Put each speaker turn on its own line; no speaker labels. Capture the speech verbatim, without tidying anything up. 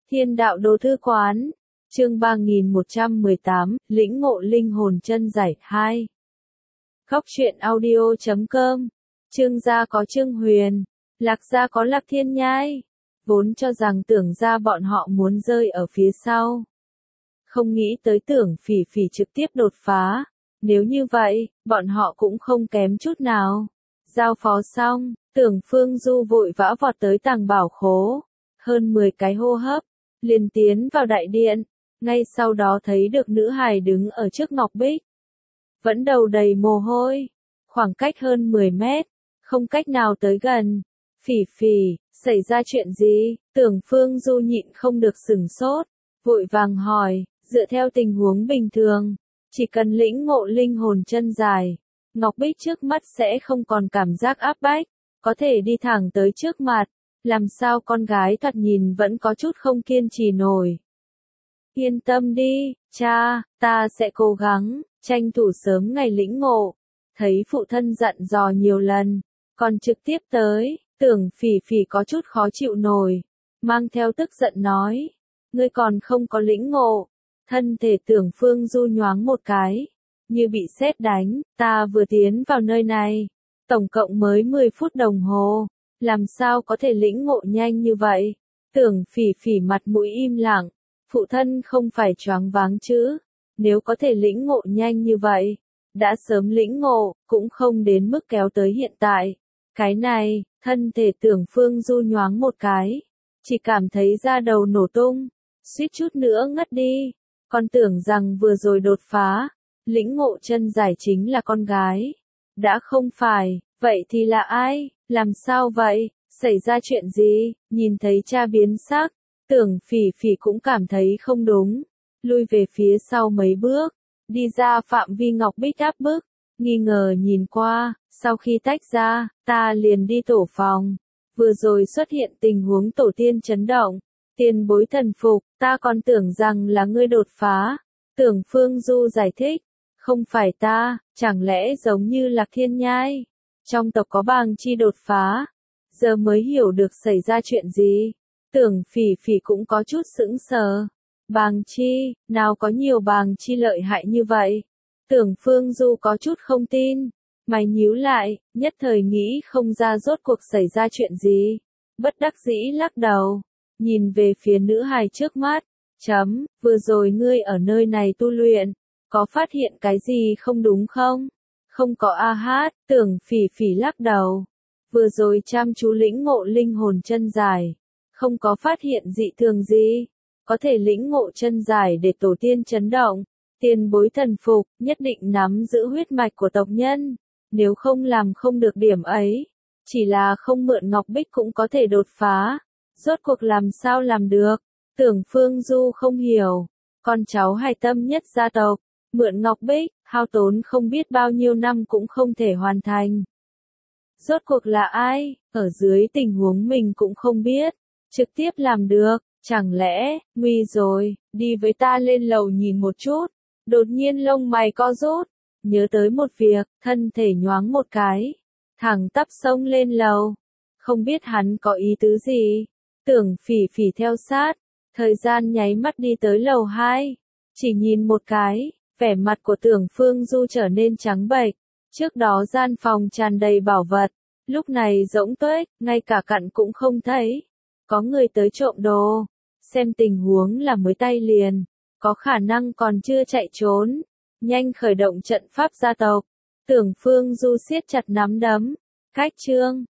Thiên đạo đồ thư quán, chương ba nghìn một trăm mười tám, lĩnh ngộ linh hồn chân giải hai. Góc truyện audio chấm com, Trương gia có Trương Huyền, Lạc gia có Lạc Thiên Nhai, vốn cho rằng Tưởng gia bọn họ muốn rơi ở phía sau. Không nghĩ tới Tưởng Phỉ Phỉ trực tiếp đột phá, nếu như vậy, bọn họ cũng không kém chút nào. Giao phó xong, Tưởng Phương Du vội vã vọt tới tàng bảo khố, hơn mười cái hô hấp, liền tiến vào đại điện, ngay sau đó thấy được nữ hài đứng ở trước ngọc bích. Vẫn đầu đầy mồ hôi, khoảng cách hơn mười mét, không cách nào tới gần. Phỉ Phỉ, xảy ra chuyện gì? Tưởng Phương Du nhịn không được sửng sốt, vội vàng hỏi, dựa theo tình huống bình thường, chỉ cần lĩnh ngộ linh hồn chân dài, ngọc bích trước mắt sẽ không còn cảm giác áp bách, có thể đi thẳng tới trước mặt. Làm sao con gái thoạt nhìn vẫn có chút không kiên trì nổi. Yên tâm đi, cha, ta sẽ cố gắng, tranh thủ sớm ngày lĩnh ngộ. Thấy phụ thân dặn dò nhiều lần, còn trực tiếp tới, Tưởng Phỉ Phỉ có chút khó chịu nổi, mang theo tức giận nói, ngươi còn không có lĩnh ngộ. Thân thể Tưởng Phương Du nhoáng một cái, như bị sét đánh, ta vừa tiến vào nơi này, tổng cộng mới mười phút đồng hồ. Làm sao có thể lĩnh ngộ nhanh như vậy? Tưởng Phỉ Phỉ mặt mũi im lặng, phụ thân không phải choáng váng chứ? Nếu có thể lĩnh ngộ nhanh như vậy, đã sớm lĩnh ngộ, cũng không đến mức kéo tới hiện tại. Cái này, thân thể Tưởng Phương Du nhoáng một cái, chỉ cảm thấy da đầu nổ tung, suýt chút nữa ngất đi. Con tưởng rằng vừa rồi đột phá, lĩnh ngộ chân giải chính là con gái. Đã không phải, vậy thì là ai? Làm sao vậy? Xảy ra chuyện gì? Nhìn thấy cha biến sắc, Tưởng Phỉ Phỉ cũng cảm thấy không đúng, lui về phía sau mấy bước, đi ra phạm vi ngọc bích áp bức, nghi ngờ nhìn qua, sau khi tách ra, ta liền đi tổ phòng. Vừa rồi xuất hiện tình huống tổ tiên chấn động, tiền bối thần phục, ta còn tưởng rằng là ngươi đột phá. Tưởng Phương Du giải thích, không phải ta, chẳng lẽ giống như Lạc Thiên Nhai? Trong tộc có Bàng Chi đột phá, giờ mới hiểu được xảy ra chuyện gì. Tưởng Phỉ Phỉ cũng có chút sững sờ. Bàng Chi, nào có nhiều Bàng Chi lợi hại như vậy? Tưởng Phương Du có chút không tin, mày nhíu lại, nhất thời nghĩ không ra rốt cuộc xảy ra chuyện gì. Bất đắc dĩ lắc đầu, nhìn về phía nữ hài trước mắt, chấm, vừa rồi ngươi ở nơi này tu luyện, có phát hiện cái gì không đúng không? Không có a hát, Tưởng Phỉ Phỉ lắc đầu. Vừa rồi chăm chú lĩnh ngộ linh hồn chân dài, không có phát hiện dị thường gì. Có thể lĩnh ngộ chân dài để tổ tiên chấn động, tiền bối thần phục, nhất định nắm giữ huyết mạch của tộc nhân. Nếu không làm không được điểm ấy, chỉ là không mượn ngọc bích cũng có thể đột phá. Rốt cuộc làm sao làm được? Tưởng Phương Du không hiểu, con cháu hài tâm nhất gia tộc, mượn ngọc bích, hao tốn không biết bao nhiêu năm cũng không thể hoàn thành. Rốt cuộc là ai, ở dưới tình huống mình cũng không biết, trực tiếp làm được, chẳng lẽ, nguy rồi, đi với ta lên lầu nhìn một chút. Đột nhiên lông mày co rút, nhớ tới một việc, thân thể nhoáng một cái, thẳng tắp xông lên lầu. Không biết hắn có ý tứ gì, Tưởng Phỉ Phỉ theo sát, thời gian nháy mắt đi tới lầu hai, chỉ nhìn một cái, vẻ mặt của Tưởng Phương Du trở nên trắng bệch. Trước đó gian phòng tràn đầy bảo vật, lúc này rỗng tuếch, ngay cả cặn cũng không thấy. Có người tới trộm đồ, xem tình huống là mới tay liền, có khả năng còn chưa chạy trốn. Nhanh khởi động trận pháp gia tộc. Tưởng Phương Du siết chặt nắm đấm, cách chương.